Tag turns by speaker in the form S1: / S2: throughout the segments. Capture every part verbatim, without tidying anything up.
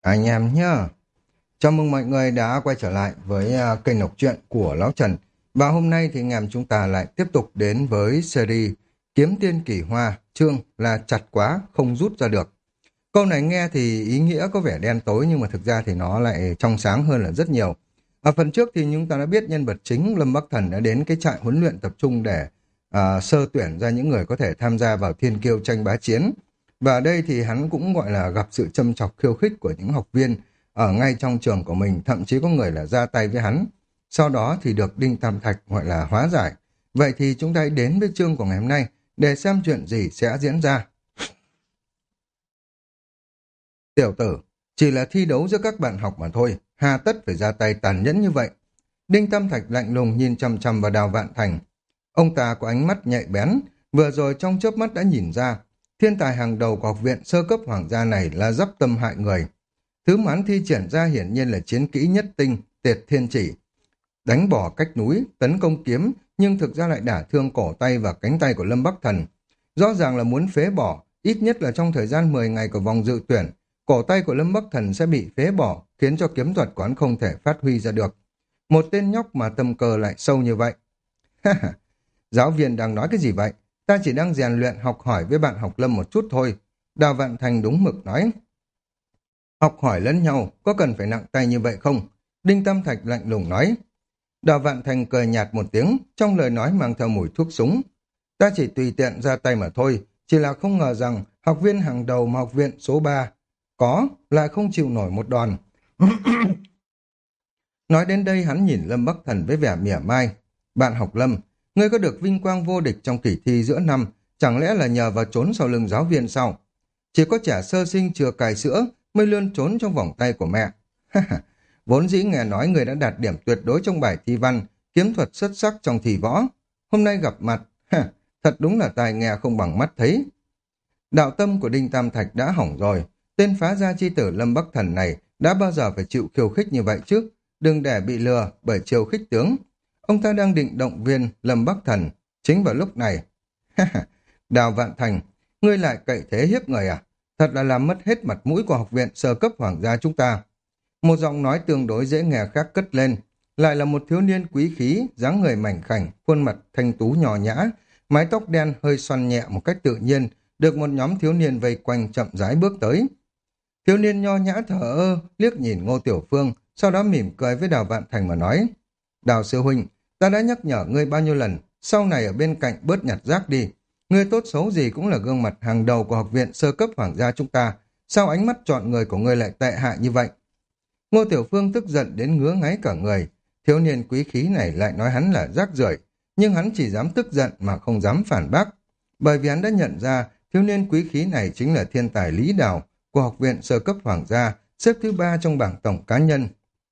S1: Anh em nhá. Chào mừng mọi người đã quay trở lại với à, kênh đọc truyện của Lão Trần. Và hôm nay thì anh em chúng ta lại tiếp tục đến với series Kiếm Tiên Kỳ Hoa, chương là chặt quá không rút ra được. Câu này nghe thì ý nghĩa có vẻ đen tối nhưng mà thực ra thì nó lại trong sáng hơn là rất nhiều. Ở phần trước thì chúng ta đã biết nhân vật chính Lâm Bắc Thần đã đến cái trại huấn luyện tập trung để à, sơ tuyển ra những người có thể tham gia vào thiên kiêu tranh bá chiến. Và ở đây thì hắn cũng gọi là gặp sự châm chọc khiêu khích của những học viên ở ngay trong trường của mình, thậm chí có người là ra tay với hắn. Sau đó thì được Đinh Tam Thạch gọi là hóa giải. Vậy thì chúng ta hãy đến với chương của ngày hôm nay để xem chuyện gì sẽ diễn ra. Tiểu tử, chỉ là thi đấu giữa các bạn học mà thôi, hà tất phải ra tay tàn nhẫn như vậy. Đinh Tam Thạch lạnh lùng nhìn chằm chằm vào Đào Vạn Thành. Ông ta có ánh mắt nhạy bén, vừa rồi trong chớp mắt đã nhìn ra, thiên tài hàng đầu của học viện sơ cấp hoàng gia này là dắp tâm hại người. Thứ mà hắn thi triển ra hiển nhiên là chiến kỹ nhất tinh, Tiệt Thiên Chỉ. Đánh bỏ cách núi, tấn công kiếm, nhưng thực ra lại đả thương cổ tay và cánh tay của Lâm Bắc Thần. Rõ ràng là muốn phế bỏ, ít nhất là trong thời gian mười ngày của vòng dự tuyển, cổ tay của Lâm Bắc Thần sẽ bị phế bỏ, khiến cho kiếm thuật của hắn không thể phát huy ra được. Một tên nhóc mà tâm cơ lại sâu như vậy. Giáo viên đang nói cái gì vậy? Ta chỉ đang rèn luyện học hỏi với bạn học Lâm một chút thôi. Đào Vạn Thành đúng mực nói. Học hỏi lẫn nhau, có cần phải nặng tay như vậy không? Đinh Tam Thạch lạnh lùng nói. Đào Vạn Thành cười nhạt một tiếng, trong lời nói mang theo mùi thuốc súng. Ta chỉ tùy tiện ra tay mà thôi, chỉ là không ngờ rằng học viên hàng đầu mà học viện số ba có, lại không chịu nổi một đòn. Nói đến đây hắn nhìn Lâm Bắc Thần với vẻ mỉa mai. Bạn học Lâm, ngươi có được vinh quang vô địch trong kỳ thi giữa năm, chẳng lẽ là nhờ vào trốn sau lưng giáo viên sao? Chỉ có trẻ sơ sinh chưa cài sữa mới luôn trốn trong vòng tay của mẹ. Vốn dĩ nghe nói người đã đạt điểm tuyệt đối trong bài thi văn, kiếm thuật xuất sắc trong thi võ. Hôm nay gặp mặt, thật đúng là tai nghe không bằng mắt thấy. Đạo tâm của Đinh Tam Thạch đã hỏng rồi. Tên phá gia chi tử Lâm Bắc Thần này đã bao giờ phải chịu khiêu khích như vậy chứ? Đừng để bị lừa bởi chiêu khích tướng. Ông ta đang định động viên Lâm Bắc Thần. Chính vào lúc này. Đào Vạn Thành, ngươi lại cậy thế hiếp người à? Thật là làm mất hết mặt mũi của học viện sơ cấp hoàng gia chúng ta. Một giọng nói tương đối dễ nghe khác cất lên. Lại là một thiếu niên quý khí, dáng người mảnh khảnh, khuôn mặt thanh tú nhỏ nhã, mái tóc đen hơi xoăn nhẹ một cách tự nhiên, được một nhóm thiếu niên vây quanh chậm rãi bước tới. Thiếu niên nho nhã thở ơ, liếc nhìn Ngô Tiểu Phương, sau đó mỉm cười với Đào Vạn Thành mà nói. Đào sư huynh, ta đã nhắc nhở ngươi bao nhiêu lần, sau này ở bên cạnh bớt nhặt rác đi. Ngươi tốt xấu gì cũng là gương mặt hàng đầu của học viện sơ cấp hoàng gia chúng ta. Sao ánh mắt chọn người của ngươi lại tệ hại như vậy? Ngô Tiểu Phương tức giận đến ngứa ngáy cả người. Thiếu niên quý khí này lại nói hắn là rác rưởi, nhưng hắn chỉ dám tức giận mà không dám phản bác. Bởi vì hắn đã nhận ra thiếu niên quý khí này chính là thiên tài Lý Đào của học viện sơ cấp hoàng gia, xếp thứ ba trong bảng tổng cá nhân.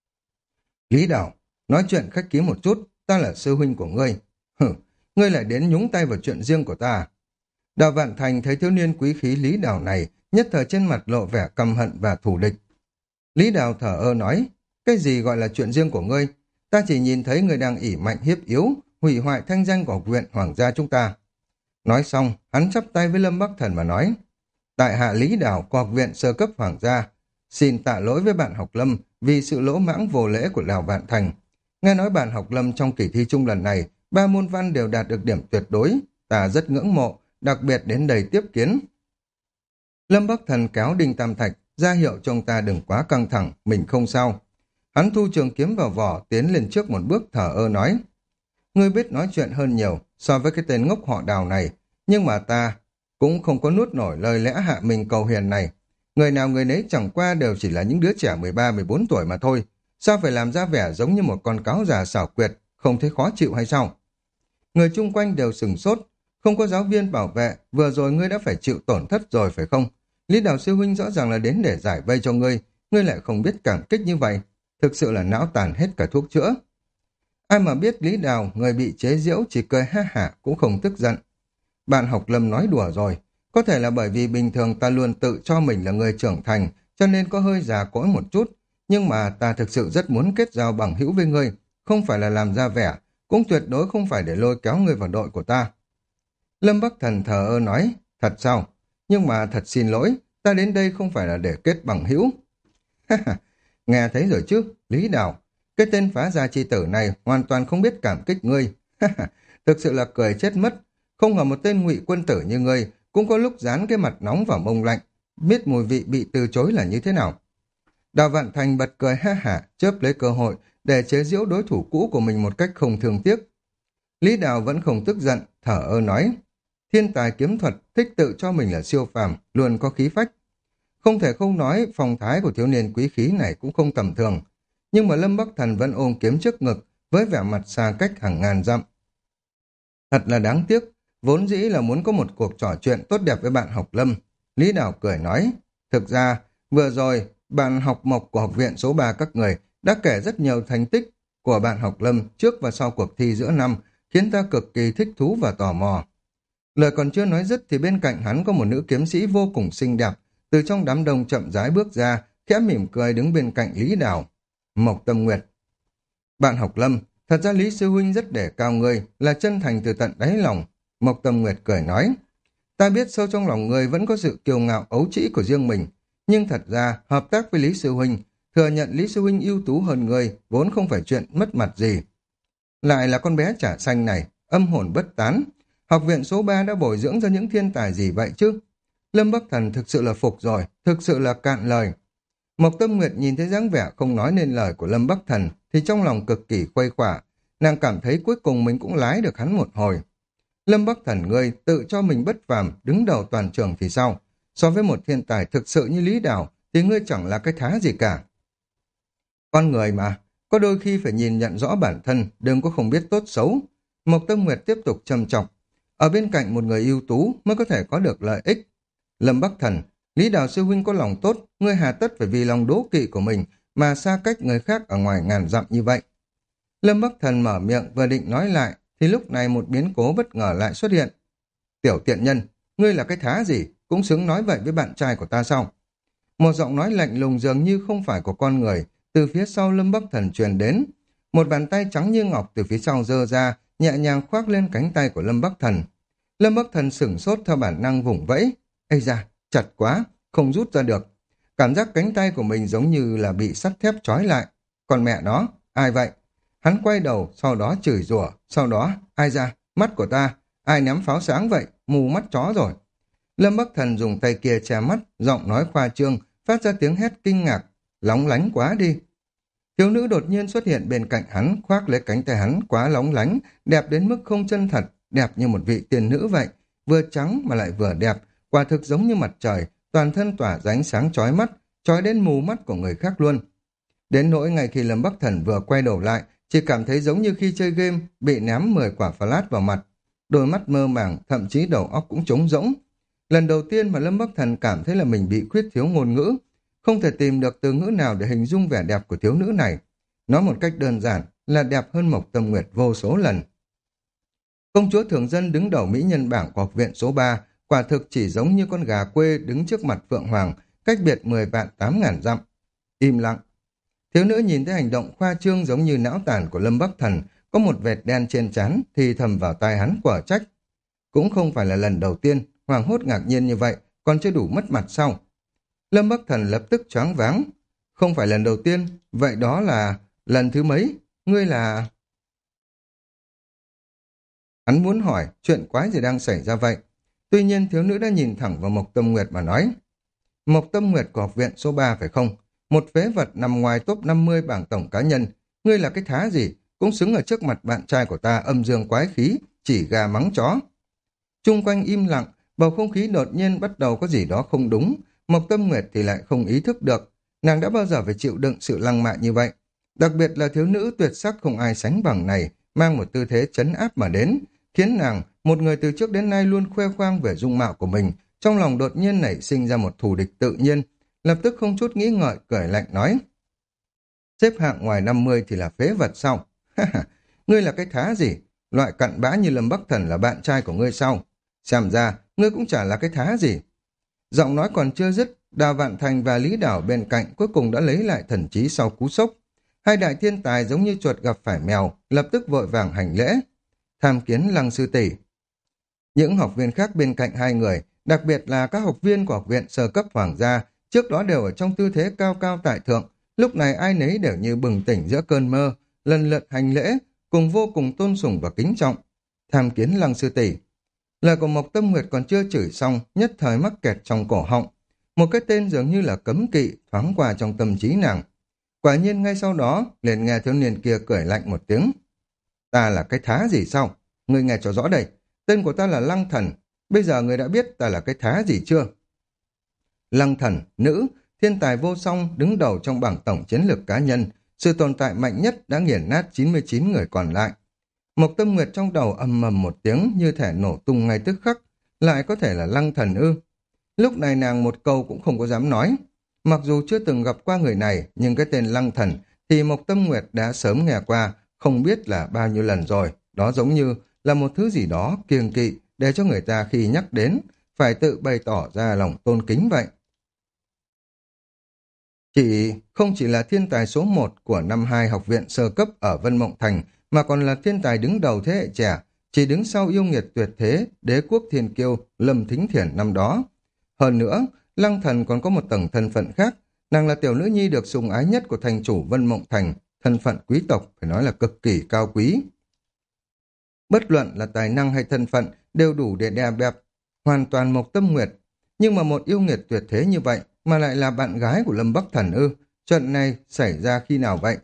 S1: Lý Đào, nói chuyện khách khí một chút, ta là sư huynh của ngươi. Hử, ngươi lại đến nhúng tay vào chuyện riêng của ta. Đào Vạn Thành thấy thiếu niên quý khí Lý Đào này, nhất thời trên mặt lộ vẻ căm hận và thù địch. Lý Đào thở ơ nói, cái gì gọi là chuyện riêng của ngươi? Ta chỉ nhìn thấy ngươi đang ỷ mạnh hiếp yếu, hủy hoại thanh danh của học viện hoàng gia chúng ta. Nói xong, hắn chắp tay với Lâm Bắc Thần mà nói, tại hạ Lý Đào của học viện sơ cấp hoàng gia, xin tạ lỗi với bạn học Lâm vì sự lỗ mãng vô lễ của Đào Vạn Thành. Nghe nói bạn học Lâm trong kỳ thi chung lần này, ba môn văn đều đạt được điểm tuyệt đối, ta rất ngưỡng mộ, đặc biệt đến đây tiếp kiến. Lâm Bắc Thần kéo Đinh Tam Thạch, ra hiệu cho ông ta đừng quá căng thẳng, mình không sao. Hắn thu trường kiếm vào vỏ, tiến lên trước một bước thở ơ nói, ngươi biết nói chuyện hơn nhiều so với cái tên ngốc họ Đào này, nhưng mà ta cũng không có nuốt nổi lời lẽ hạ mình cầu hiền này. Người nào người nấy chẳng qua đều chỉ là những đứa trẻ mười ba mười bốn tuổi mà thôi, sao phải làm ra vẻ giống như một con cáo già xảo quyệt, không thấy khó chịu hay sao? Người chung quanh đều sừng sốt, không có giáo viên bảo vệ, vừa rồi ngươi đã phải chịu tổn thất rồi phải không? Lý Đào sư huynh rõ ràng là đến để giải vây cho ngươi, ngươi lại không biết cảm kích như vậy, thực sự là não tàn hết cả thuốc chữa. Ai mà biết Lý Đào, người bị chế giễu chỉ cười ha hả cũng không tức giận. Bạn học Lâm nói đùa rồi, có thể là bởi vì bình thường ta luôn tự cho mình là người trưởng thành, cho nên có hơi già cỗi một chút, nhưng mà ta thực sự rất muốn kết giao bằng hữu với ngươi, không phải là làm ra vẻ, cũng tuyệt đối không phải để lôi kéo ngươi vào đội của ta. Lâm Bắc Thần thờ ơ nói, thật sao? Nhưng mà thật xin lỗi, ta đến đây không phải là để kết bằng hữu. Nghe thấy rồi chứ, Lý Đào, cái tên phá gia chi tử này hoàn toàn không biết cảm kích ngươi. Thực sự là cười chết mất, không ngờ một tên ngụy quân tử như ngươi cũng có lúc dán cái mặt nóng vào mông lạnh, biết mùi vị bị từ chối là như thế nào. Đào Vạn Thành bật cười ha hả, chớp lấy cơ hội để chế giễu đối thủ cũ của mình một cách không thương tiếc. Lý Đào vẫn không tức giận, thở ơ nói, thiên tài kiếm thuật thích tự cho mình là siêu phàm, luôn có khí phách. Không thể không nói phong thái của thiếu niên quý khí này cũng không tầm thường, nhưng mà Lâm Bắc Thần vẫn ôm kiếm trước ngực với vẻ mặt xa cách hàng ngàn dặm. Thật là đáng tiếc, vốn dĩ là muốn có một cuộc trò chuyện tốt đẹp với bạn học Lâm. Lý Đào cười nói, thực ra vừa rồi bạn học mộc của học viện số ba các người đã kể rất nhiều thành tích của bạn học Lâm trước và sau cuộc thi giữa năm, khiến ta cực kỳ thích thú và tò mò. Lời còn chưa nói dứt thì bên cạnh hắn có một nữ kiếm sĩ vô cùng xinh đẹp, từ trong đám đông chậm rãi bước ra, khẽ mỉm cười đứng bên cạnh Lý Đào. Mộc Tâm Nguyệt. Bạn học Lâm, thật ra Lý Sư Huynh rất để cao ngươi, là chân thành từ tận đáy lòng. Mộc Tâm Nguyệt cười nói, ta biết sâu trong lòng ngươi vẫn có sự kiêu ngạo ấu trĩ của riêng mình, nhưng thật ra hợp tác với Lý Sư Huynh, thừa nhận Lý Sư Huynh ưu tú hơn ngươi, vốn không phải chuyện mất mặt gì. Lại là con bé trả xanh này, âm hồn bất tán. Học viện số ba đã bồi dưỡng ra những thiên tài gì vậy chứ? Lâm Bắc Thần thực sự là phục rồi, thực sự là cạn lời. Mộc Tâm Nguyệt nhìn thấy dáng vẻ không nói nên lời của Lâm Bắc Thần thì trong lòng cực kỳ khuây khỏa, nàng cảm thấy cuối cùng mình cũng lái được hắn một hồi. Lâm Bắc Thần ngươi tự cho mình bất phàm, đứng đầu toàn trường thì sao? So với một thiên tài thực sự như Lý Đào thì ngươi chẳng là cái thá gì cả. Con người mà, có đôi khi phải nhìn nhận rõ bản thân, đừng có không biết tốt xấu. Mộc Tâm Nguyệt tiếp tục trầm trọng. Ở bên cạnh một người ưu tú mới có thể có được lợi ích. Lâm Bắc Thần, Lý Đào sư huynh có lòng tốt, ngươi hà tất phải vì lòng đố kỵ của mình mà xa cách người khác ở ngoài ngàn dặm như vậy. Lâm Bắc Thần mở miệng vừa định nói lại, thì lúc này một biến cố bất ngờ lại xuất hiện. Tiểu tiện nhân, ngươi là cái thá gì, cũng xứng nói vậy với bạn trai của ta sao? Một giọng nói lạnh lùng dường như không phải của con người, từ phía sau Lâm Bắc Thần truyền đến. Một bàn tay trắng như ngọc từ phía sau giơ ra, nhẹ nhàng khoác lên cánh tay của Lâm Bắc Thần. Lâm Bắc Thần sửng sốt theo bản năng vùng vẫy. Ây da, chặt quá, không rút ra được. Cảm giác cánh tay của mình giống như là bị sắt thép trói lại. Còn mẹ nó, ai vậy? Hắn quay đầu, sau đó chửi rủa, sau đó, ai ra, mắt của ta, ai ném pháo sáng vậy, mù mắt chó rồi. Lâm Bắc Thần dùng tay kia che mắt, giọng nói khoa trương, phát ra tiếng hét kinh ngạc, lóng lánh quá đi. Thiếu nữ đột nhiên xuất hiện bên cạnh hắn, khoác lấy cánh tay hắn quá lóng lánh, đẹp đến mức không chân thật, đẹp như một vị tiên nữ vậy, vừa trắng mà lại vừa đẹp, quả thực giống như mặt trời, toàn thân tỏa ra ánh sáng chói mắt, chói đến mù mắt của người khác luôn. Đến nỗi ngày khi Lâm Bắc Thần vừa quay đầu lại, chỉ cảm thấy giống như khi chơi game, bị ném mười quả flash vào mặt, đôi mắt mơ màng, thậm chí đầu óc cũng trống rỗng. Lần đầu tiên mà Lâm Bắc Thần cảm thấy là mình bị khuyết thiếu ngôn ngữ, không thể tìm được từ ngữ nào để hình dung vẻ đẹp của thiếu nữ này. Nói một cách đơn giản là đẹp hơn Mộc Tâm Nguyệt vô số lần. Công chúa thường dân đứng đầu mỹ nhân bảng của học viện số ba, quả thực chỉ giống như con gà quê đứng trước mặt Phượng Hoàng, cách biệt mười vạn tám ngàn dặm. Im lặng. Thiếu nữ nhìn thấy hành động khoa trương giống như não tàn của Lâm Bắc Thần, có một vệt đen trên trán thì thầm vào tai hắn quả trách. Cũng không phải là lần đầu tiên, Hoàng hốt ngạc nhiên như vậy, còn chưa đủ mất mặt sao? Lâm Bắc Thần lập tức choáng váng. Không phải lần đầu tiên, vậy đó là lần thứ mấy? Ngươi là... Hắn muốn hỏi chuyện quái gì đang xảy ra vậy. Tuy nhiên thiếu nữ đã nhìn thẳng vào Mộc Tâm Nguyệt mà nói. Mộc Tâm Nguyệt của học viện số ba phải không? Một phế vật nằm ngoài top năm mươi bảng tổng cá nhân. Ngươi là cái thá gì? Cũng xứng ở trước mặt bạn trai của ta âm dương quái khí, chỉ gà mắng chó. Chung quanh im lặng, bầu không khí đột nhiên bắt đầu có gì đó không đúng. Mộc Tâm Nguyệt thì lại không ý thức được. Nàng đã bao giờ phải chịu đựng sự lăng mạ như vậy. Đặc biệt là thiếu nữ tuyệt sắc không ai sánh bằng này, mang một tư thế trấn áp mà đến, khiến nàng, một người từ trước đến nay luôn khoe khoang về dung mạo của mình, trong lòng đột nhiên nảy sinh ra một thù địch tự nhiên, lập tức không chút nghĩ ngợi cười lạnh nói. Xếp hạng ngoài năm mươi thì là phế vật sao? Ngươi là cái thá gì? Loại cặn bã như Lâm Bắc Thần là bạn trai của ngươi sao? Xem ra, ngươi cũng chả là cái thá gì. Giọng nói còn chưa dứt, Đào Vạn Thành và Lý Đảo bên cạnh cuối cùng đã lấy lại thần trí sau cú sốc. Hai đại thiên tài giống như chuột gặp phải mèo, lập tức vội vàng hành lễ. Tham kiến Lăng sư tỷ. Những học viên khác bên cạnh hai người, đặc biệt là các học viên của học viện sơ cấp hoàng gia, trước đó đều ở trong tư thế cao cao tại thượng, lúc này ai nấy đều như bừng tỉnh giữa cơn mơ, lần lượt hành lễ, cùng vô cùng tôn sùng và kính trọng. Tham kiến Lăng sư tỷ. Lời của Mộc Tâm Nguyệt còn chưa chửi xong, nhất thời mắc kẹt trong cổ họng. Một cái tên dường như là cấm kỵ thoáng qua trong tâm trí nàng. Quả nhiên ngay sau đó, liền nghe thiếu niên kia cười lạnh một tiếng. Ta là cái thá gì sao? Ngươi nghe cho rõ đây. Tên của ta là Lăng Thần. Bây giờ ngươi đã biết ta là cái thá gì chưa? Lăng Thần, nữ, thiên tài vô song, đứng đầu trong bảng tổng chiến lược cá nhân. Sự tồn tại mạnh nhất đã nghiền nát chín mươi chín người còn lại. Mộc Tâm Nguyệt trong đầu ầm ầm một tiếng như thể nổ tung ngay tức khắc. Lại có thể là Lăng Thần ư? Lúc này nàng một câu cũng không có dám nói. Mặc dù chưa từng gặp qua người này, nhưng cái tên Lăng Thần thì Mộc Tâm Nguyệt đã sớm nghe qua, không biết là bao nhiêu lần rồi. Đó giống như là một thứ gì đó kiêng kỵ để cho người ta khi nhắc đến, phải tự bày tỏ ra lòng tôn kính vậy. Chị không chỉ là thiên tài số một của năm hai học viện sơ cấp ở Vân Mộng Thành, mà còn là thiên tài đứng đầu thế hệ trẻ, chỉ đứng sau yêu nghiệt tuyệt thế, đế quốc thiên kiêu, Lâm Thính Thiển năm đó. Hơn nữa, Lăng Thần còn có một tầng thân phận khác, nàng là tiểu nữ nhi được sủng ái nhất của thành chủ Vân Mộng Thành, thân phận quý tộc phải nói là cực kỳ cao quý. Bất luận là tài năng hay thân phận đều đủ để đè bẹp hoàn toàn Mộc Tâm Nguyệt, nhưng mà một yêu nghiệt tuyệt thế như vậy mà lại là bạn gái của Lâm Bắc Thần ư? Chuyện này xảy ra khi nào vậy?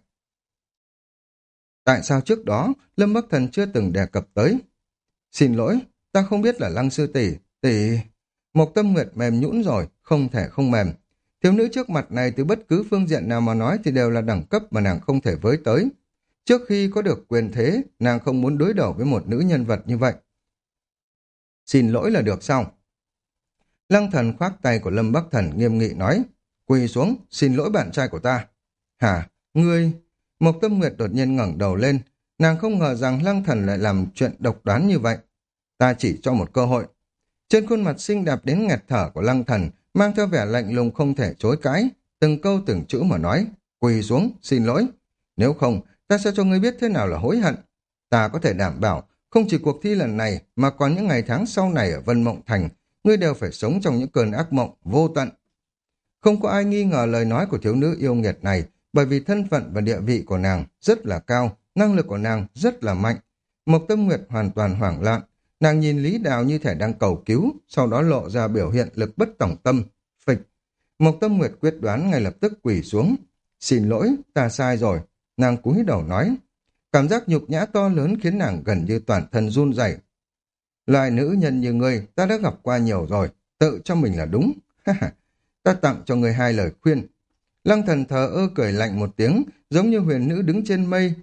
S1: Tại sao trước đó Lâm Bắc Thần chưa từng đề cập tới? Xin lỗi, ta không biết là Lăng sư tỷ, tỷ... Mộc Tâm Nguyệt mềm nhũn rồi, không thể không mềm. Thiếu nữ trước mặt này từ bất cứ phương diện nào mà nói thì đều là đẳng cấp mà nàng không thể với tới. Trước khi có được quyền thế, nàng không muốn đối đầu với một nữ nhân vật như vậy. Xin lỗi là được sao? Lăng Thần khoác tay của Lâm Bắc Thần nghiêm nghị nói, quỳ xuống, xin lỗi bạn trai của ta. Hả? Ngươi? Mộc Tâm Nguyệt đột nhiên ngẩng đầu lên, nàng không ngờ rằng Lăng Thần lại làm chuyện độc đoán như vậy. Ta chỉ cho một cơ hội. Trên khuôn mặt xinh đẹp đến nghẹt thở của Lăng Thần mang theo vẻ lạnh lùng không thể chối cãi, từng câu từng chữ mà nói, quỳ xuống, xin lỗi. Nếu không, ta sẽ cho ngươi biết thế nào là hối hận. Ta có thể đảm bảo, không chỉ cuộc thi lần này mà còn những ngày tháng sau này ở Vân Mộng Thành, ngươi đều phải sống trong những cơn ác mộng vô tận. Không có ai nghi ngờ lời nói của thiếu nữ yêu nghiệt này, bởi vì thân phận và địa vị của nàng rất là cao, năng lực của nàng rất là mạnh. Mộc Tâm Nguyệt hoàn toàn hoảng loạn, nàng nhìn Lý Đào như thể đang cầu cứu, sau đó lộ ra biểu hiện lực bất tòng tâm, phịch. Mộc Tâm Nguyệt quyết đoán ngay lập tức quỳ xuống. Xin lỗi, ta sai rồi. Nàng cúi đầu nói. Cảm giác nhục nhã to lớn khiến nàng gần như toàn thân run rẩy. Loại nữ nhân như ngươi ta đã gặp qua nhiều rồi, tự cho mình là đúng. Ta tặng cho ngươi hai lời khuyên. Lăng Thần thờ ơ cười lạnh một tiếng, giống như huyền nữ đứng trên mây.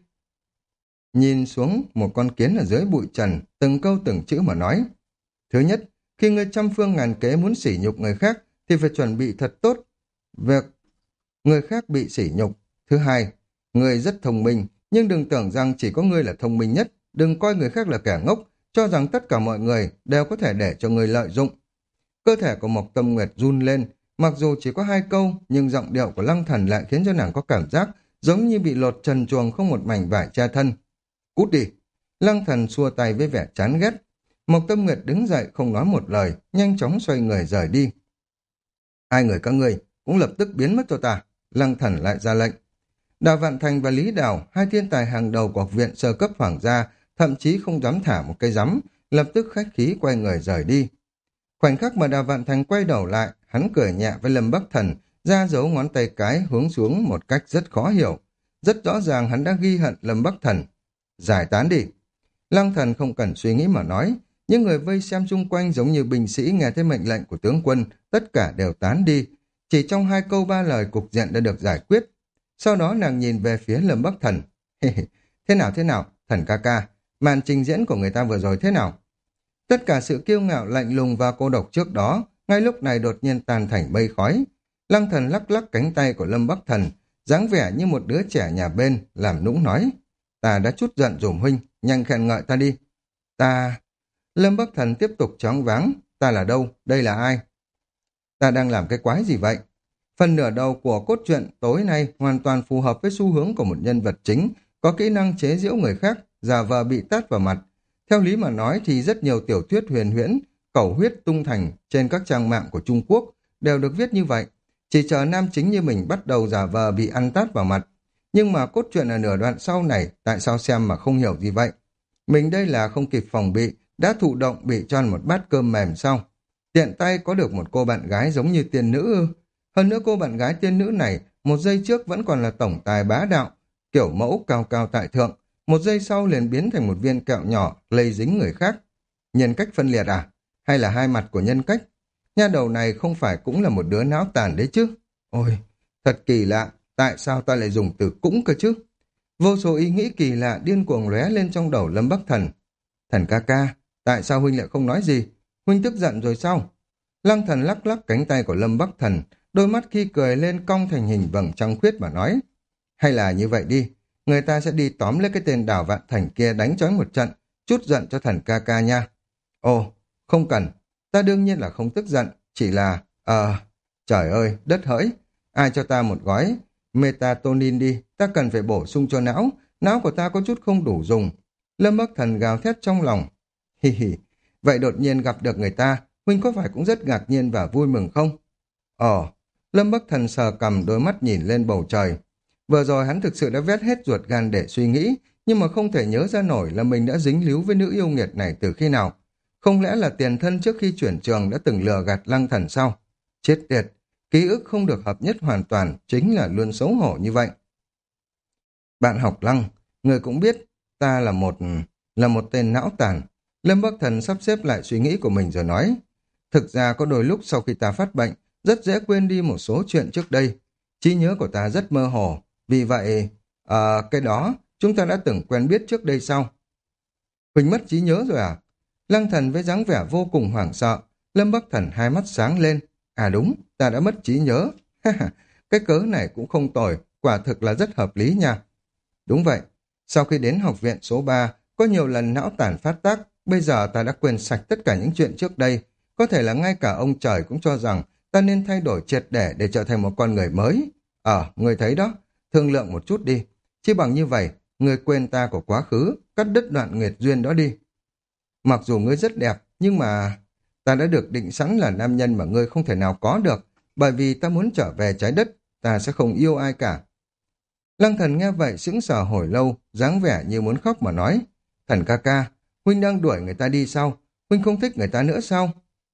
S1: Nhìn xuống một con kiến ở dưới bụi trần, từng câu từng chữ mà nói. Thứ nhất, khi ngươi trăm phương ngàn kế muốn sỉ nhục người khác, thì phải chuẩn bị thật tốt việc người khác bị sỉ nhục. Thứ hai, ngươi rất thông minh, nhưng đừng tưởng rằng chỉ có ngươi là thông minh nhất, đừng coi người khác là kẻ ngốc, cho rằng tất cả mọi người đều có thể để cho ngươi lợi dụng. Cơ thể của Mộc Tâm Nguyệt run lên, mặc dù chỉ có hai câu, nhưng giọng điệu của Lăng Thần lại khiến cho nàng có cảm giác giống như bị lột trần truồng không một mảnh vải che thân. Cút đi! Lăng Thần xua tay với vẻ chán ghét. Mộc Tâm Nguyệt đứng dậy không nói một lời, nhanh chóng xoay người rời đi. Hai người các ngươi cũng lập tức biến mất cho ta. Lăng Thần lại ra lệnh. Đào Vạn Thành và Lý Đào, hai thiên tài hàng đầu của học viện sơ cấp hoàng gia, thậm chí không dám thả một cây rắm, lập tức khách khí quay người rời đi. Khoảnh khắc mà Đào Vạn Thành quay đầu lại, hắn cười nhẹ với Lâm Bắc Thần, ra dấu ngón tay cái hướng xuống một cách rất khó hiểu. Rất rõ ràng hắn đã ghi hận Lâm Bắc Thần. Giải tán đi. Lăng Thần không cần suy nghĩ mà nói, những người vây xem xung quanh giống như binh sĩ nghe thấy mệnh lệnh của tướng quân, tất cả đều tán đi. Chỉ trong hai câu ba lời cục diện đã được giải quyết. Sau đó nàng nhìn về phía Lâm Bắc Thần. Thế nào thế nào, Thần ca ca, màn trình diễn của người ta vừa rồi thế nào? Tất cả sự kiêu ngạo lạnh lùng và cô độc trước đó, ngay lúc này đột nhiên tan thành mây khói. Lăng Thần lắc lắc cánh tay của Lâm Bắc Thần, dáng vẻ như một đứa trẻ nhà bên, làm nũng nói. Ta đã chút giận dùm huynh, nhanh khen ngợi ta đi. Ta... Lâm Bắc Thần tiếp tục choáng váng. Ta là đâu? Đây là ai? Ta đang làm cái quái gì vậy? Phần nửa đầu của cốt truyện tối nay hoàn toàn phù hợp với xu hướng của một nhân vật chính, có kỹ năng chế giễu người khác, giả vờ bị tát vào mặt. Theo lý mà nói thì rất nhiều tiểu thuyết huyền huyễn, cẩu huyết tung thành trên các trang mạng của Trung Quốc đều được viết như vậy. Chỉ chờ nam chính như mình bắt đầu giả vờ bị ăn tát vào mặt. Nhưng mà cốt truyện ở nửa đoạn sau này, tại sao xem mà không hiểu gì vậy? Mình đây là không kịp phòng bị, đã thụ động bị cho ăn một bát cơm mềm sau. Tiện tay có được một cô bạn gái giống như tiên nữ ư. Hơn nữa cô bạn gái tiên nữ này, một giây trước vẫn còn là tổng tài bá đạo, kiểu mẫu cao cao tại thượng. Một giây sau liền biến thành một viên kẹo nhỏ, lây dính người khác. Nhân cách phân liệt à? Hay là hai mặt của nhân cách? Nha đầu này không phải cũng là một đứa não tàn đấy chứ? Ôi, thật kỳ lạ, tại sao ta lại dùng từ cũng cơ chứ? Vô số ý nghĩ kỳ lạ điên cuồng lóe lên trong đầu Lâm Bắc Thần. Thần ca ca, tại sao huynh lại không nói gì? Huynh tức giận rồi sao? Lăng Thần lắc lắc cánh tay của Lâm Bắc Thần, đôi mắt khi cười lên cong thành hình vầng trăng khuyết mà nói. Hay là như vậy đi, người ta sẽ đi tóm lấy cái tên Đào Vạn Thành kia đánh chói một trận, chút giận cho thần ca ca nha. Ồ, không cần, ta đương nhiên là không tức giận, chỉ là... Ờ, trời ơi, đất hỡi, ai cho ta một gói metatonin đi, ta cần phải bổ sung cho não, não của ta có chút không đủ dùng. Lâm Bắc Thần gào thét trong lòng. Hi hi, vậy đột nhiên gặp được người ta, huynh có phải cũng rất ngạc nhiên và vui mừng không? Ồ, Lâm Bắc Thần sờ cầm đôi mắt nhìn lên bầu trời. Vừa rồi hắn thực sự đã vét hết ruột gan để suy nghĩ, nhưng mà không thể nhớ ra nổi là mình đã dính líu với nữ yêu nghiệt này từ khi nào. Không lẽ là tiền thân trước khi chuyển trường đã từng lừa gạt Lăng Thần sao? Chết tiệt, ký ức không được hợp nhất hoàn toàn, chính là luôn xấu hổ như vậy. Bạn học Lăng, người cũng biết, ta là một... là một tên não tàn. Lâm Bắc Thần sắp xếp lại suy nghĩ của mình rồi nói. Thực ra có đôi lúc sau khi ta phát bệnh, rất dễ quên đi một số chuyện trước đây. Trí nhớ của ta rất mơ hồ. Vì vậy, à, cái đó, chúng ta đã từng quen biết trước đây sao? Huỳnh mất trí nhớ rồi à? Lăng Thần với dáng vẻ vô cùng hoảng sợ. Lâm Bắc Thần hai mắt sáng lên. À đúng, ta đã mất trí nhớ. Cái cớ này cũng không tồi, quả thực là rất hợp lý nha. Đúng vậy, sau khi đến học viện số ba, có nhiều lần não tàn phát tác, bây giờ ta đã quên sạch tất cả những chuyện trước đây. Có thể là ngay cả ông trời cũng cho rằng ta nên thay đổi triệt để để trở thành một con người mới. Ờ, người thấy đó, thương lượng một chút đi. Chỉ bằng như vậy, người quên ta của quá khứ, cắt đứt đoạn nguyệt duyên đó đi. Mặc dù ngươi rất đẹp, nhưng mà ta đã được định sẵn là nam nhân mà ngươi không thể nào có được, bởi vì ta muốn trở về trái đất, ta sẽ không yêu ai cả. Lăng Thần nghe vậy sững sờ hồi lâu, dáng vẻ như muốn khóc mà nói. Thần ca ca, huynh đang đuổi người ta đi sao? Huynh không thích người ta nữa sao?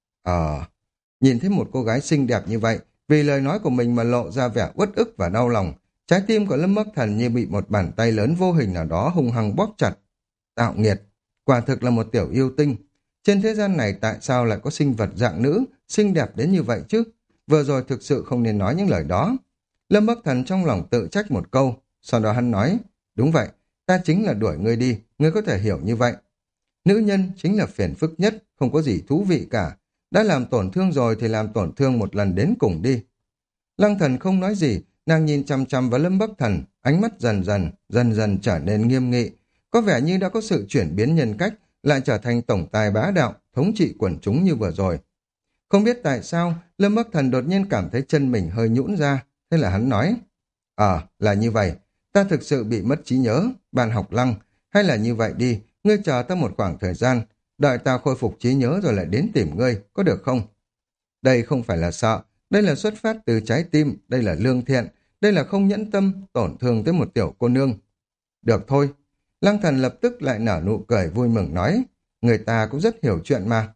S1: Ờ, nhìn thấy một cô gái xinh đẹp như vậy, vì lời nói của mình mà lộ ra vẻ uất ức và đau lòng, trái tim của Lâm Bắc Thần như bị một bàn tay lớn vô hình nào đó hung hăng bóp chặt. Tạo nghiệt, quả thực là một tiểu yêu tinh. Trên thế gian này tại sao lại có sinh vật dạng nữ, xinh đẹp đến như vậy chứ? Vừa rồi thực sự không nên nói những lời đó. Lâm Bắc Thần trong lòng tự trách một câu, sau đó hắn nói, đúng vậy, ta chính là đuổi ngươi đi, ngươi có thể hiểu như vậy. Nữ nhân chính là phiền phức nhất, không có gì thú vị cả. Đã làm tổn thương rồi thì làm tổn thương một lần đến cùng đi. Lăng Thần không nói gì, nàng nhìn chăm chăm vào Lâm Bắc Thần, ánh mắt dần dần, dần dần trở nên nghiêm nghị. Có vẻ như đã có sự chuyển biến nhân cách, lại trở thành tổng tài bá đạo, thống trị quần chúng như vừa rồi. Không biết tại sao, Lâm Bắc Thần đột nhiên cảm thấy chân mình hơi nhũn ra, thế là hắn nói, Ờ, là như vậy, ta thực sự bị mất trí nhớ, bạn học Lăng, hay là như vậy đi, ngươi chờ ta một khoảng thời gian, đợi ta khôi phục trí nhớ rồi lại đến tìm ngươi, có được không? Đây không phải là sợ, đây là xuất phát từ trái tim, đây là lương thiện, đây là không nhẫn tâm, tổn thương tới một tiểu cô nương. Được thôi, Lăng Thần lập tức lại nở nụ cười vui mừng nói, người ta cũng rất hiểu chuyện mà.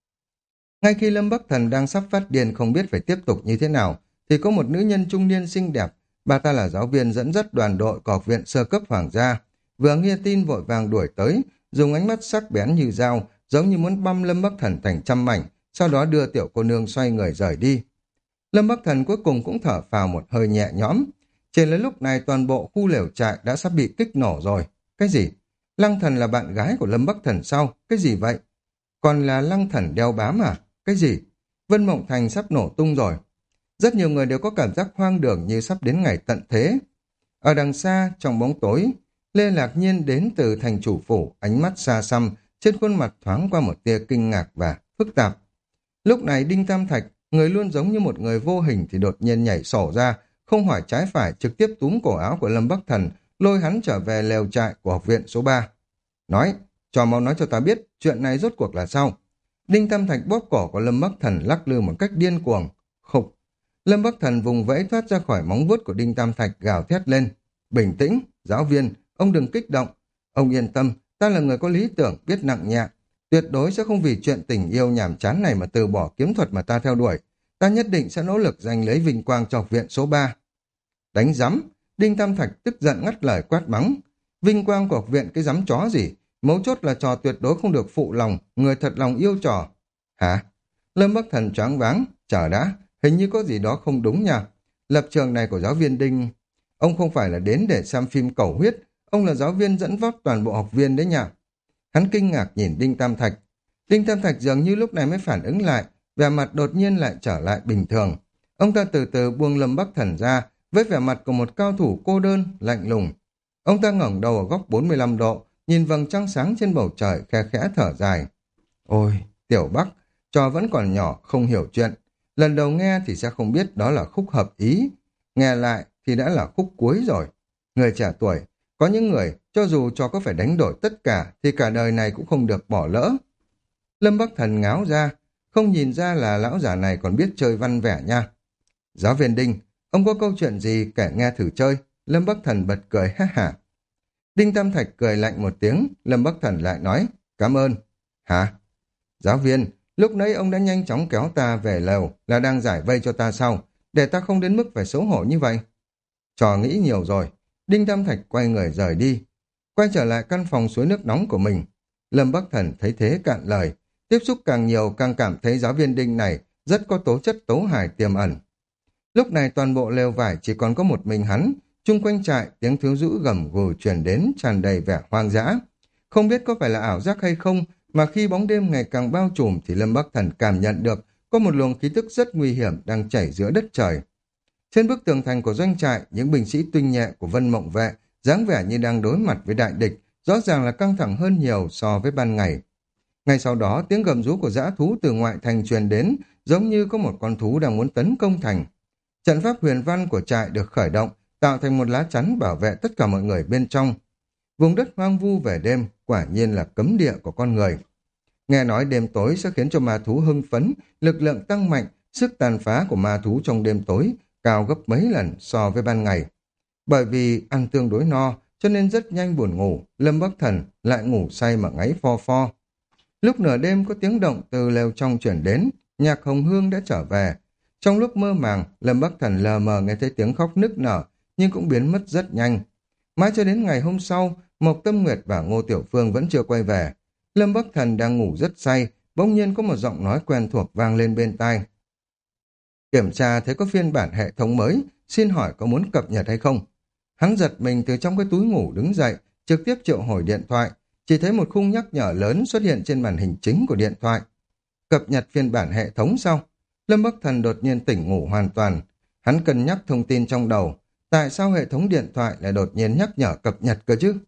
S1: Ngay khi Lâm Bắc Thần đang sắp phát điên không biết phải tiếp tục như thế nào, thì có một nữ nhân trung niên xinh đẹp, bà ta là giáo viên dẫn dắt đoàn đội của học viện sơ cấp hoàng gia, vừa nghe tin vội vàng đuổi tới, dùng ánh mắt sắc bén như dao, giống như muốn băm Lâm Bắc Thần thành trăm mảnh, sau đó đưa tiểu cô nương xoay người rời đi. Lâm Bắc Thần cuối cùng cũng thở phào một hơi nhẹ nhõm. Chỉ là lúc này toàn bộ khu lều trại đã sắp bị kích nổ rồi. Cái gì? Lăng Thần là bạn gái của Lâm Bắc Thần sao? Cái gì vậy? Còn là Lăng Thần đeo bám à? Cái gì? Vân Mộng Thành sắp nổ tung rồi. Rất nhiều người đều có cảm giác hoang đường như sắp đến ngày tận thế. Ở đằng xa, trong bóng tối, Lê Lạc Nhiên đến từ thành chủ phủ, ánh mắt xa xăm, trên khuôn mặt thoáng qua một tia kinh ngạc và phức tạp. Lúc này Đinh Tam Thạch, người luôn giống như một người vô hình thì đột nhiên nhảy sổ ra, không hỏi trái phải trực tiếp túm cổ áo của Lâm Bắc Thần, lôi hắn trở về lều trại của học viện số ba. Nói, cho mau nói cho ta biết, chuyện này rốt cuộc là sao? Đinh Tam Thạch bóp cổ của Lâm Bắc Thần lắc lư một cách điên cuồng. Khục, Lâm Bắc Thần vùng vẫy thoát ra khỏi móng vuốt của Đinh Tam Thạch gào thét lên. Bình tĩnh, giáo viên, ông đừng kích động. Ông yên tâm, ta là người có lý tưởng, biết nặng nhẹ. Tuyệt đối sẽ không vì chuyện tình yêu nhàm chán này mà từ bỏ kiếm thuật mà ta theo đuổi. Ta nhất định sẽ nỗ lực giành lấy vinh quang cho học viện số ba. Đánh giấm, Đinh Tam Thạch tức giận ngắt lời quát mắng. Vinh quang của học viện cái giấm chó gì? Mấu chốt là trò tuyệt đối không được phụ lòng, người thật lòng yêu trò. Hả? Lâm Bắc Thần choáng váng, chờ đã, hình như có gì đó không đúng nha. Lập trường này của giáo viên Đinh, ông không phải là đến để xem phim cầu huyết, ông là giáo viên dẫn vót toàn bộ học viên đấy nha. Hắn kinh ngạc nhìn Đinh Tam Thạch. Đinh Tam Thạch dường như lúc này mới phản ứng lại, vẻ mặt đột nhiên lại trở lại bình thường. Ông ta từ từ buông Lâm Bắc Thần ra, với vẻ mặt của một cao thủ cô đơn, lạnh lùng. Ông ta ngẩng đầu ở góc bốn mươi lăm độ, nhìn vầng trăng sáng trên bầu trời, khe khẽ thở dài. Ôi, Tiểu Bắc, trò vẫn còn nhỏ, không hiểu chuyện. Lần đầu nghe thì sẽ không biết đó là khúc hợp ý. Nghe lại thì đã là khúc cuối rồi. Người trẻ tuổi, có những người, cho dù cho có phải đánh đổi tất cả, thì cả đời này cũng không được bỏ lỡ. Lâm Bắc Thần ngáo ra, không nhìn ra là lão giả này còn biết chơi văn vẻ nha. Giáo viên Đinh, ông có câu chuyện gì kể nghe thử chơi? Lâm Bắc Thần bật cười ha hả. Đinh Tam Thạch cười lạnh một tiếng, Lâm Bắc Thần lại nói, cảm ơn. Hả? Giáo viên, lúc nãy ông đã nhanh chóng kéo ta về lều là đang giải vây cho ta sao? Để ta không đến mức phải xấu hổ như vậy. Trò nghĩ nhiều rồi. Đinh Tam Thạch quay người rời đi. Quay trở lại căn phòng suối nước nóng của mình. Lâm Bắc Thần thấy thế cạn lời. Tiếp xúc càng nhiều càng cảm thấy giáo viên Đinh này rất có tố chất tấu hài tiềm ẩn. Lúc này toàn bộ lều vải chỉ còn có một mình hắn. Chung quanh trại tiếng thiếu dữ gầm gừ truyền đến tràn đầy vẻ hoang dã. Không biết có phải là ảo giác hay không mà khi bóng đêm ngày càng bao trùm thì Lâm Bắc Thần cảm nhận được có một luồng khí tức rất nguy hiểm đang chảy giữa đất trời. Trên bức tường thành của doanh trại, những binh sĩ tinh nhẹ của Vân Mộng Vệ dáng vẻ như đang đối mặt với đại địch, rõ ràng là căng thẳng hơn nhiều so với ban ngày. Ngay sau đó, tiếng gầm rú của dã thú từ ngoại thành truyền đến, giống như có một con thú đang muốn tấn công thành. Trận pháp huyền văn của trại được khởi động, tạo thành một lá chắn bảo vệ tất cả mọi người bên trong. Vùng đất hoang vu về đêm, quả nhiên là cấm địa của con người. Nghe nói đêm tối sẽ khiến cho ma thú hưng phấn, lực lượng tăng mạnh, sức tàn phá của ma thú trong đêm tối cao gấp mấy lần so với ban ngày. Bởi vì ăn tương đối no, cho nên rất nhanh buồn ngủ, Lâm Bắc Thần lại ngủ say mà ngáy pho pho. Lúc nửa đêm có tiếng động từ lều trong chuyển đến, Nhạc Hồng Hương đã trở về. Trong lúc mơ màng, Lâm Bắc Thần lờ mờ nghe thấy tiếng khóc nức nở, nhưng cũng biến mất rất nhanh. Mãi cho đến ngày hôm sau, Mộc Tâm Nguyệt và Ngô Tiểu Phương vẫn chưa quay về. Lâm Bắc Thần đang ngủ rất say, bỗng nhiên có một giọng nói quen thuộc vang lên bên tai. Kiểm tra thấy có phiên bản hệ thống mới, xin hỏi có muốn cập nhật hay không? Hắn giật mình từ trong cái túi ngủ đứng dậy, trực tiếp triệu hồi điện thoại, chỉ thấy một khung nhắc nhở lớn xuất hiện trên màn hình chính của điện thoại. Cập nhật phiên bản hệ thống sau. Lâm Bắc Thần đột nhiên tỉnh ngủ hoàn toàn. Hắn cân nhắc thông tin trong đầu. Tại sao hệ thống điện thoại lại đột nhiên nhắc nhở cập nhật cơ chứ?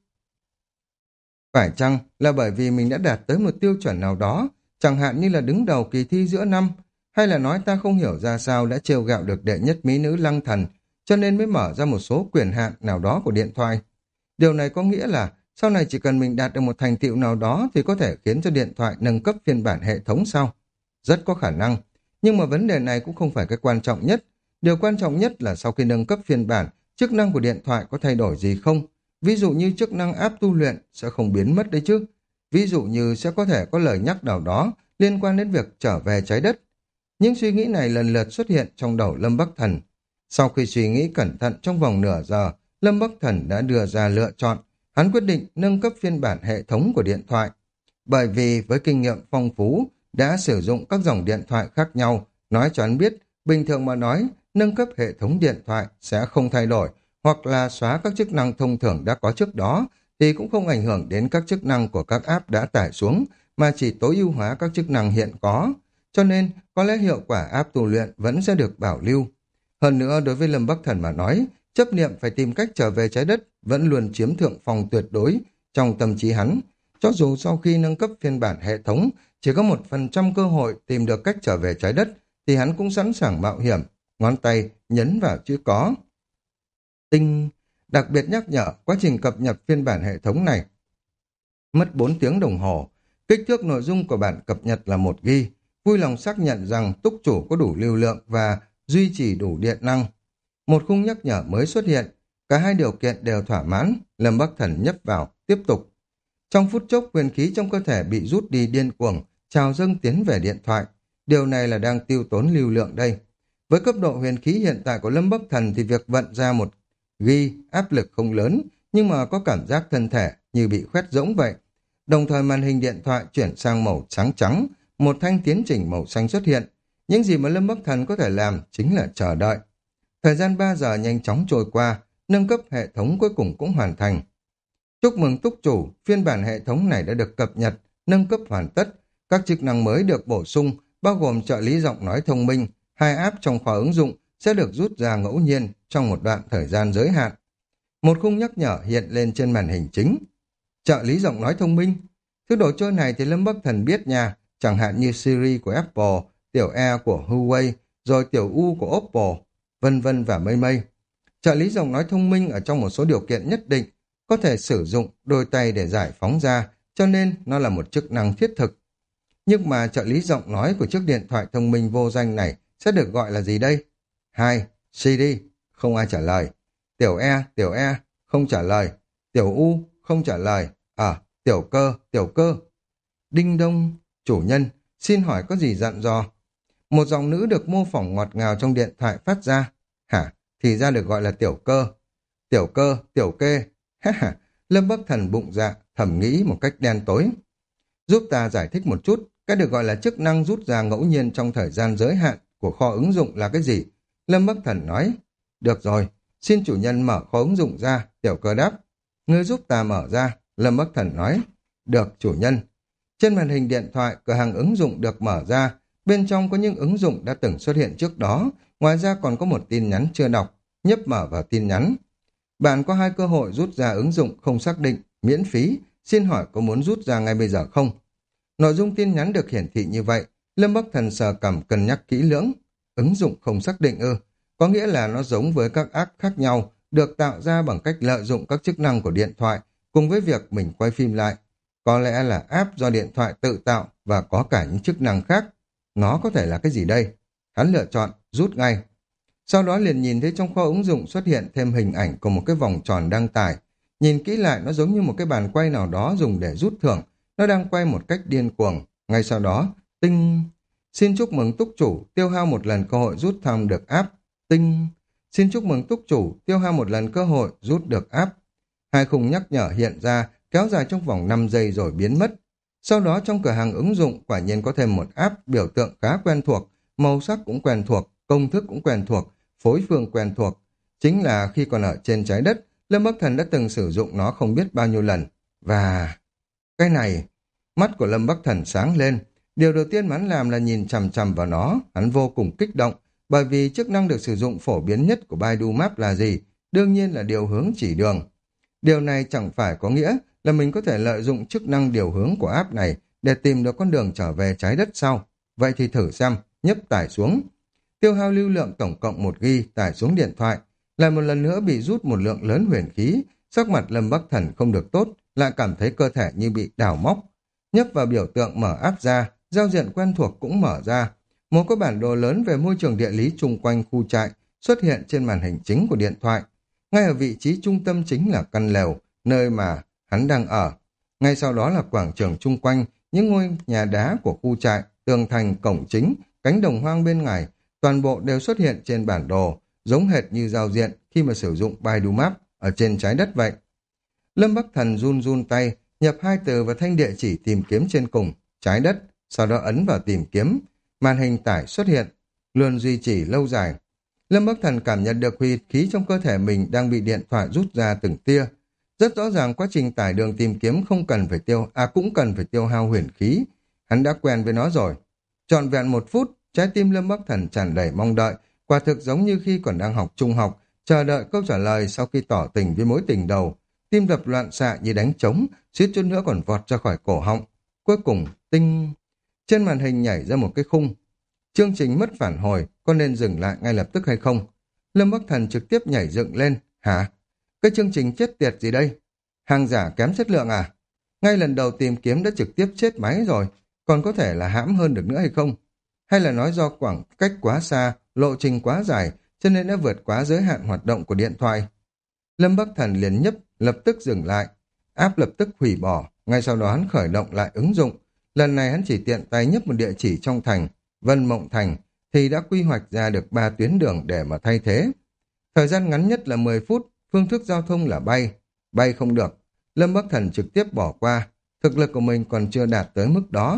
S1: Phải chăng là bởi vì mình đã đạt tới một tiêu chuẩn nào đó, chẳng hạn như là đứng đầu kỳ thi giữa năm, hay là nói ta không hiểu ra sao đã trêu gạo được đệ nhất mỹ nữ Lăng Thần, cho nên mới mở ra một số quyền hạn nào đó của điện thoại. Điều này có nghĩa là sau này chỉ cần mình đạt được một thành tựu nào đó thì có thể khiến cho điện thoại nâng cấp phiên bản hệ thống sau. Rất có khả năng, nhưng mà vấn đề này cũng không phải cái quan trọng nhất. Điều quan trọng nhất là sau khi nâng cấp phiên bản, chức năng của điện thoại có thay đổi gì không? Ví dụ như chức năng áp tu luyện sẽ không biến mất đấy chứ. Ví dụ như sẽ có thể có lời nhắc nào đó liên quan đến việc trở về trái đất. Những suy nghĩ này lần lượt xuất hiện trong đầu Lâm Bắc Thần. Sau khi suy nghĩ cẩn thận trong vòng nửa giờ, Lâm Bắc Thần đã đưa ra lựa chọn. Hắn quyết định nâng cấp phiên bản hệ thống của điện thoại. Bởi vì với kinh nghiệm phong phú, đã sử dụng các dòng điện thoại khác nhau, nói cho hắn biết, bình thường mà nói, nâng cấp hệ thống điện thoại sẽ không thay đổi, hoặc là xóa các chức năng thông thường đã có trước đó, thì cũng không ảnh hưởng đến các chức năng của các app đã tải xuống, mà chỉ tối ưu hóa các chức năng hiện có. Cho nên, có lẽ hiệu quả app tu luyện vẫn sẽ được bảo lưu. Hơn nữa, đối với Lâm Bắc Thần mà nói, chấp niệm phải tìm cách trở về trái đất vẫn luôn chiếm thượng phong tuyệt đối trong tâm trí hắn. Cho dù sau khi nâng cấp phiên bản hệ thống, chỉ có một phần trăm cơ hội tìm được cách trở về trái đất, thì hắn cũng sẵn sàng mạo hiểm, ngón tay nhấn vào chữ có. Tinh, đặc biệt nhắc nhở quá trình cập nhật phiên bản hệ thống này. Mất bốn tiếng đồng hồ, kích thước nội dung của bản cập nhật là một gi ga bai. Vui lòng xác nhận rằng túc chủ có đủ lưu lượng và duy trì đủ điện năng. Một khung nhắc nhở mới xuất hiện, cả hai điều kiện đều thỏa mãn, Lâm Bắc Thần nhấp vào, tiếp tục. Trong phút chốc huyền khí trong cơ thể bị rút đi điên cuồng, trào dâng tiến về điện thoại. Điều này là đang tiêu tốn lưu lượng đây. Với cấp độ huyền khí hiện tại của Lâm Bắc Thần thì việc vận ra một ghi áp lực không lớn, nhưng mà có cảm giác thân thể như bị khoét rỗng vậy. Đồng thời màn hình điện thoại chuyển sang màu trắng trắng, một thanh tiến trình màu xanh xuất hiện. Những gì mà Lâm Bắc Thần có thể làm chính là chờ đợi. Thời gian ba giờ nhanh chóng trôi qua, nâng cấp hệ thống cuối cùng cũng hoàn thành. Chúc mừng túc chủ, phiên bản hệ thống này đã được cập nhật, nâng cấp hoàn tất. Các chức năng mới được bổ sung, bao gồm trợ lý giọng nói thông minh, hai app trong khóa ứng dụng sẽ được rút ra ngẫu nhiên trong một đoạn thời gian giới hạn. Một khung nhắc nhở hiện lên trên màn hình chính. Trợ lý giọng nói thông minh. Thứ đồ chơi này thì Lâm Bắc Thần biết nha, chẳng hạn như Siri của Apple, tiểu E của Huawei, rồi tiểu U của Oppo, vân vân và mây mây. Trợ lý giọng nói thông minh ở trong một số điều kiện nhất định có thể sử dụng đôi tay để giải phóng ra, cho nên nó là một chức năng thiết thực. Nhưng mà trợ lý giọng nói của chiếc điện thoại thông minh vô danh này sẽ được gọi là gì đây? Hai, Siri, không ai trả lời. Tiểu E, tiểu E, không trả lời. Tiểu U, không trả lời. À, tiểu cơ, tiểu cơ. Đinh đông, chủ nhân, xin hỏi có gì dặn dò? Một giọng nữ được mô phỏng ngọt ngào trong điện thoại phát ra. Hả? Thì ra được gọi là tiểu cơ. Tiểu cơ, tiểu kê. Ha ha, Lâm Bắc Thần bụng dạ, thầm nghĩ một cách đen tối. Giúp ta giải thích một chút, cái được gọi là chức năng rút ra ngẫu nhiên trong thời gian giới hạn của kho ứng dụng là cái gì? Lâm Bắc Thần nói. Được rồi, xin chủ nhân mở kho ứng dụng ra, tiểu cơ đáp. Ngươi giúp ta mở ra, Lâm Bắc Thần nói. Được, chủ nhân. Trên màn hình điện thoại, cửa hàng ứng dụng được mở ra. Bên trong có những ứng dụng đã từng xuất hiện trước đó. Ngoài ra còn có một tin nhắn chưa đọc. Nhấp mở vào tin nhắn. Bạn có hai cơ hội rút ra ứng dụng không xác định, miễn phí. Xin hỏi có muốn rút ra ngay bây giờ không? Nội dung tin nhắn được hiển thị như vậy. Lâm Bắc Thần sờ cằm cân nhắc kỹ lưỡng. Ứng dụng không xác định ư? Có nghĩa là nó giống với các app khác nhau, được tạo ra bằng cách lợi dụng các chức năng của điện thoại, cùng với việc mình quay phim lại. Có lẽ là app do điện thoại tự tạo và có cả những chức năng khác. Nó có thể là cái gì đây? Hắn lựa chọn rút ngay. Sau đó liền nhìn thấy trong kho ứng dụng xuất hiện thêm hình ảnh của một cái vòng tròn đăng tải. Nhìn kỹ lại nó giống như một cái bàn quay nào đó dùng để rút thưởng. Nó đang quay một cách điên cuồng. Ngay sau đó, tinh... Xin chúc mừng túc chủ, tiêu hao một lần cơ hội rút thăm được app. Tinh... Xin chúc mừng túc chủ, tiêu hao một lần cơ hội rút được app. Hai khung nhắc nhở hiện ra, kéo dài trong vòng năm giây rồi biến mất. Sau đó trong cửa hàng ứng dụng quả nhiên có thêm một app biểu tượng khá quen thuộc, màu sắc cũng quen thuộc, công thức cũng quen thuộc, phối phương quen thuộc. Chính là khi còn ở trên trái đất, Lâm Bắc Thần đã từng sử dụng nó không biết bao nhiêu lần. Và... cái này... Mắt của Lâm Bắc Thần sáng lên. Điều đầu tiên mà hắn làm là nhìn chằm chằm vào nó. Hắn vô cùng kích động, bởi vì chức năng được sử dụng phổ biến nhất của Baidu Maps là gì? Đương nhiên là điều hướng chỉ đường. Điều này chẳng phải có nghĩa là mình có thể lợi dụng chức năng điều hướng của app này để tìm được con đường trở về trái đất sau. Vậy thì thử xem, nhấp tải xuống. Tiêu hao lưu lượng tổng cộng một gi ga bai tải xuống điện thoại. Lại một lần nữa bị rút một lượng lớn huyền khí. Sắc mặt Lâm Bắc Thần không được tốt, lại cảm thấy cơ thể như bị đào móc. Nhấp vào biểu tượng mở app ra, giao diện quen thuộc cũng mở ra. Một cái bản đồ lớn về môi trường địa lý chung quanh khu trại xuất hiện trên màn hình chính của điện thoại. Ngay ở vị trí trung tâm chính là căn lều, nơi mà hắn đang ở. Ngay sau đó là quảng trường chung quanh, những ngôi nhà đá của khu trại, tường thành, cổng chính, cánh đồng hoang bên ngoài, toàn bộ đều xuất hiện trên bản đồ, giống hệt như giao diện khi mà sử dụng Baidu Maps ở trên trái đất vậy. Lâm Bắc Thần run run tay, nhập hai từ vào thanh địa chỉ tìm kiếm trên cùng, trái đất, sau đó ấn vào tìm kiếm. Màn hình tải xuất hiện, luôn duy trì lâu dài. Lâm Bắc Thần cảm nhận được huy khí trong cơ thể mình đang bị điện thoại rút ra từng tia. Rất rõ ràng quá trình tải đường tìm kiếm không cần phải tiêu, à cũng cần phải tiêu hao huyền khí. Hắn đã quen với nó rồi. Trọn vẹn một phút, trái tim Lâm Bắc Thần tràn đầy mong đợi, quả thực giống như khi còn đang học trung học, chờ đợi câu trả lời sau khi tỏ tình với mối tình đầu. Tim đập loạn xạ như đánh trống, suýt chút nữa còn vọt ra khỏi cổ họng. Cuối cùng, tinh... Trên màn hình nhảy ra một cái khung. Chương trình mất phản hồi, có nên dừng lại ngay lập tức hay không? Lâm Bắc Thần trực tiếp nhảy dựng lên. Hả? Cái chương trình chết tiệt gì đây? Hàng giả kém chất lượng à? Ngay lần đầu tìm kiếm đã trực tiếp chết máy rồi, còn có thể là hãm hơn được nữa hay không? Hay là nói do khoảng cách quá xa, lộ trình quá dài, cho nên đã vượt quá giới hạn hoạt động của điện thoại. Lâm Bắc Thần liền nhấp, lập tức dừng lại. App lập tức hủy bỏ, ngay sau đó hắn khởi động lại ứng dụng. Lần này hắn chỉ tiện tay nhấp một địa chỉ trong thành, Vân Mộng Thành, thì đã quy hoạch ra được ba tuyến đường để mà thay thế. Thời gian ngắn nhất là mười phút, phương thức giao thông là bay. Bay không được, Lâm Bắc Thần trực tiếp bỏ qua, thực lực của mình còn chưa đạt tới mức đó.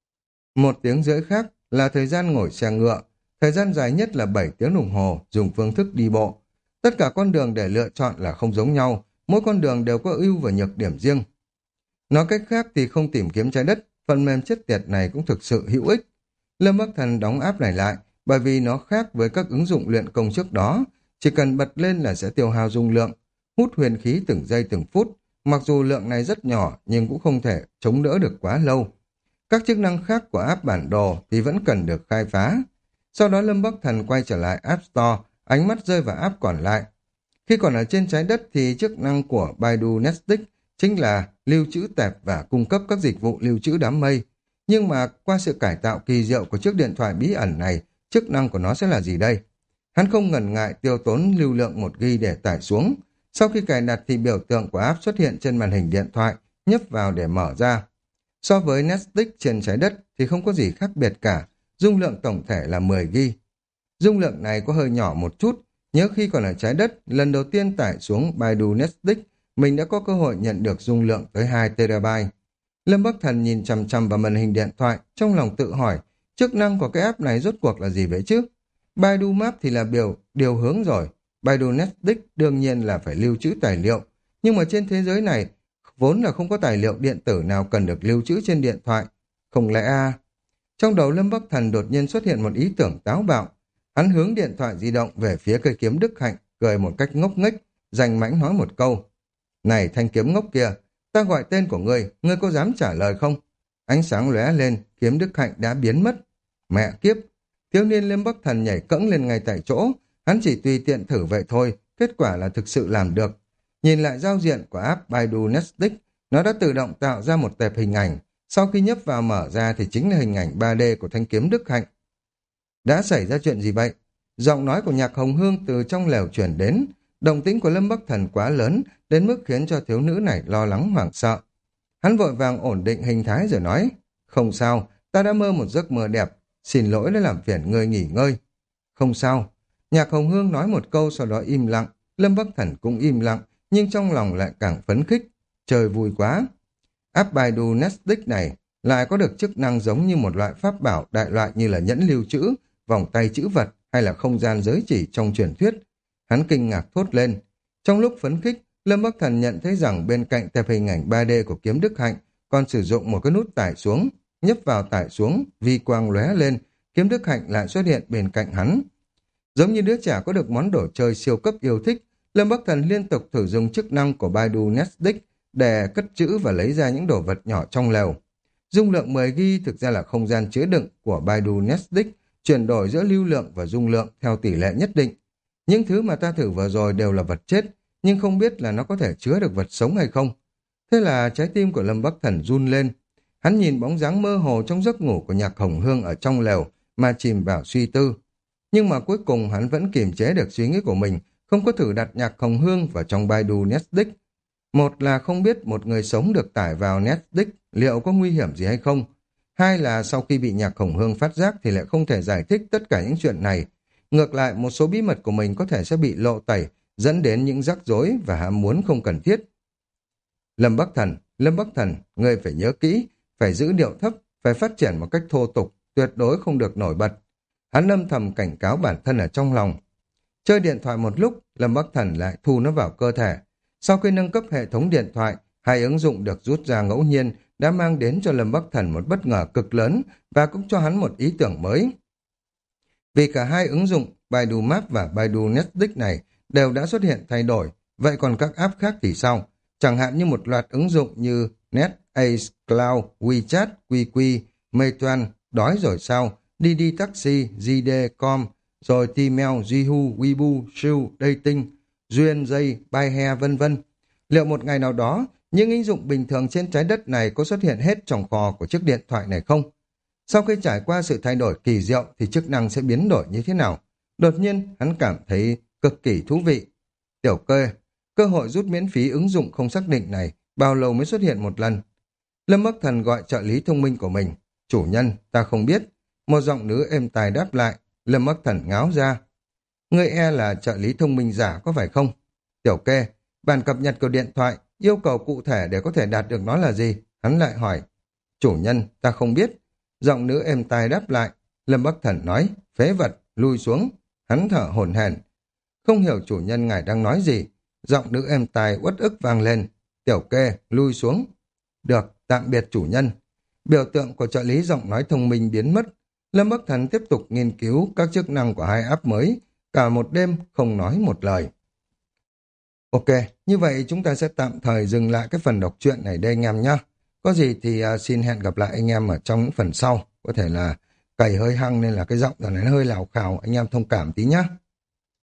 S1: Một tiếng rưỡi khác là thời gian ngồi xe ngựa, thời gian dài nhất là bảy tiếng đồng hồ dùng phương thức đi bộ. Tất cả con đường để lựa chọn là không giống nhau, mỗi con đường đều có ưu và nhược điểm riêng. Nói cách khác thì không tìm kiếm trái đất, phần mềm chết tiệt này cũng thực sự hữu ích. Lâm Bắc Thần đóng app này lại, bởi vì nó khác với các ứng dụng luyện công trước đó, chỉ cần bật lên là sẽ tiêu hao dung lượng, hút huyền khí từng giây từng phút, mặc dù lượng này rất nhỏ nhưng cũng không thể chống đỡ được quá lâu. Các chức năng khác của app bản đồ thì vẫn cần được khai phá. Sau đó Lâm Bắc Thần quay trở lại App Store, ánh mắt rơi vào app còn lại. Khi còn ở trên trái đất thì chức năng của Baidu Netdisk chính là lưu trữ tệp và cung cấp các dịch vụ lưu trữ đám mây. Nhưng mà qua sự cải tạo kỳ diệu của chiếc điện thoại bí ẩn này, chức năng của nó sẽ là gì đây? Hắn không ngần ngại tiêu tốn lưu lượng một gi để tải xuống. Sau khi cài đặt thì biểu tượng của app xuất hiện trên màn hình điện thoại, nhấp vào để mở ra. So với Netdisk trên trái đất thì không có gì khác biệt cả, dung lượng tổng thể là mười gi. Dung lượng này có hơi nhỏ một chút, nhớ khi còn ở trái đất, lần đầu tiên tải xuống Baidu Netdisk, mình đã có cơ hội nhận được dung lượng tới hai terabyte. Lâm Bắc Thần nhìn chằm chằm vào màn hình điện thoại, trong lòng tự hỏi, chức năng của cái app này rốt cuộc là gì vậy chứ? Baidu Map thì là biểu điều hướng rồi, Baidu Netdisk đương nhiên là phải lưu trữ tài liệu, nhưng mà trên thế giới này vốn là không có tài liệu điện tử nào cần được lưu trữ trên điện thoại. Không lẽ à? Trong đầu Lâm Bắc Thần đột nhiên xuất hiện một ý tưởng táo bạo. Hắn hướng điện thoại di động về phía cây kiếm Đức Hạnh, cười một cách ngốc nghếch, danh mãnh nói một câu. Này thanh kiếm ngốc kia, ta gọi tên của ngươi, ngươi có dám trả lời không? Ánh sáng lóe lên, kiếm Đức Hạnh đã biến mất. Mẹ kiếp! Thiếu niên Lâm Bắc Thần nhảy cẫng lên ngay tại chỗ, hắn chỉ tùy tiện thử vậy thôi, kết quả là thực sự làm được. Nhìn lại giao diện của app Baidu Netdisk, nó đã tự động tạo ra một tệp hình ảnh, sau khi nhấp vào mở ra thì chính là hình ảnh ba D của thanh kiếm Đức Hạnh. Đã xảy ra chuyện gì vậy? Giọng nói của Nhạc Hồng Hương từ trong lều truyền đến, động tĩnh của Lâm Bắc Thần quá lớn, đến mức khiến cho thiếu nữ này lo lắng hoảng sợ. Hắn vội vàng ổn định hình thái rồi nói, không sao, ta đã mơ một giấc mơ đẹp, xin lỗi đã làm phiền ngươi nghỉ ngơi. Không sao. Nhạc Hồng Hương nói một câu sau đó im lặng, Lâm Bắc Thần cũng im lặng, nhưng trong lòng lại càng phấn khích. Trời vui quá. App Baidu Netdisk này lại có được chức năng giống như một loại pháp bảo đại loại như là nhẫn lưu trữ, vòng tay chữ vật hay là không gian giới chỉ trong truyền thuyết. Hắn kinh ngạc thốt lên. Trong lúc phấn khích, Lâm Bắc Thần nhận thấy rằng bên cạnh tệp hình ảnh ba D của kiếm Đức Hạnh còn sử dụng một cái nút tải xuống, nhấp vào tải xuống, vi quang lóe lên, kiếm Đức Hạnh lại xuất hiện bên cạnh hắn. Giống như đứa trẻ có được món đồ chơi siêu cấp yêu thích, Lâm Bắc Thần liên tục thử dùng chức năng của Baidu Netdisk để cất trữ và lấy ra những đồ vật nhỏ trong lều. Dung lượng mười gi thực ra là không gian chứa đựng của Baidu Netdisk, chuyển đổi giữa lưu lượng và dung lượng theo tỷ lệ nhất định. Những thứ mà ta thử vừa rồi đều là vật chết, nhưng không biết là nó có thể chứa được vật sống hay không. Thế là trái tim của Lâm Bắc Thần run lên. Hắn nhìn bóng dáng mơ hồ trong giấc ngủ của Nhạc Hồng Hương ở trong lều mà chìm vào suy tư. Nhưng mà cuối cùng hắn vẫn kiềm chế được suy nghĩ của mình, không có thử đặt Nhạc Hồng Hương vào trong Baidu Netdisk. Một là không biết một người sống được tải vào Netdisk liệu có nguy hiểm gì hay không. Hai là sau khi bị Nhạc Hồng Hương phát giác thì lại không thể giải thích tất cả những chuyện này. Ngược lại, một số bí mật của mình có thể sẽ bị lộ tẩy, dẫn đến những rắc rối và ham muốn không cần thiết. Lâm Bắc Thần, Lâm Bắc Thần, ngươi phải nhớ kỹ, phải giữ điệu thấp, phải phát triển một cách thô tục, tuyệt đối không được nổi bật. Hắn âm thầm cảnh cáo bản thân ở trong lòng. Chơi điện thoại một lúc, Lâm Bắc Thần lại thu nó vào cơ thể. Sau khi nâng cấp hệ thống điện thoại, hai ứng dụng được rút ra ngẫu nhiên đã mang đến cho Lâm Bắc Thần một bất ngờ cực lớn và cũng cho hắn một ý tưởng mới. Vì cả hai ứng dụng Baidu Map và Baidu Netdisk này đều đã xuất hiện thay đổi, vậy còn các app khác thì sao? Chẳng hạn như một loạt ứng dụng như NetAce Cloud, WeChat, QQ, Meituan, đói rồi sao, Didi Taxi, gi đê com, rồi Tmail, Jihu, Weibo, Siêu, Dating, Duyên, Dây, Baihe, vân vân. Liệu một ngày nào đó, những ứng dụng bình thường trên trái đất này có xuất hiện hết trong kho của chiếc điện thoại này không? Sau khi trải qua sự thay đổi kỳ diệu thì chức năng sẽ biến đổi như thế nào? Đột nhiên, hắn cảm thấy cực kỳ thú vị. Tiểu kê, cơ hội rút miễn phí ứng dụng không xác định này, bao lâu mới xuất hiện một lần? Lâm Bắc Thần gọi trợ lý thông minh của mình. Chủ nhân, ta không biết. Một giọng nữ êm tai đáp lại. Lâm Bắc Thần ngáo ra. Ngươi e là trợ lý thông minh giả có phải không? Tiểu kê, bản cập nhật của điện thoại, yêu cầu cụ thể để có thể đạt được nó là gì? Hắn lại hỏi. Chủ nhân, ta không biết. Giọng nữ êm tai đáp lại. Lâm Bắc Thần nói, phế vật, lui xuống. Hắn thở hổn hển. Không hiểu chủ nhân ngài đang nói gì. Giọng nữ êm tai uất ức vang lên. Tiểu kê, lui xuống. Được, tạm biệt chủ nhân. Biểu tượng của trợ lý giọng nói thông minh biến mất. Lâm Bắc Thần tiếp tục nghiên cứu các chức năng của hai app mới, cả một đêm không nói một lời. Ok, như vậy chúng ta sẽ tạm thời dừng lại cái phần đọc truyện này đây anh em nhé. Có gì thì uh, xin hẹn gặp lại anh em ở trong những phần sau. Có thể là cày hơi hăng nên là cái giọng này nó hơi lào khào, anh em thông cảm tí nhé.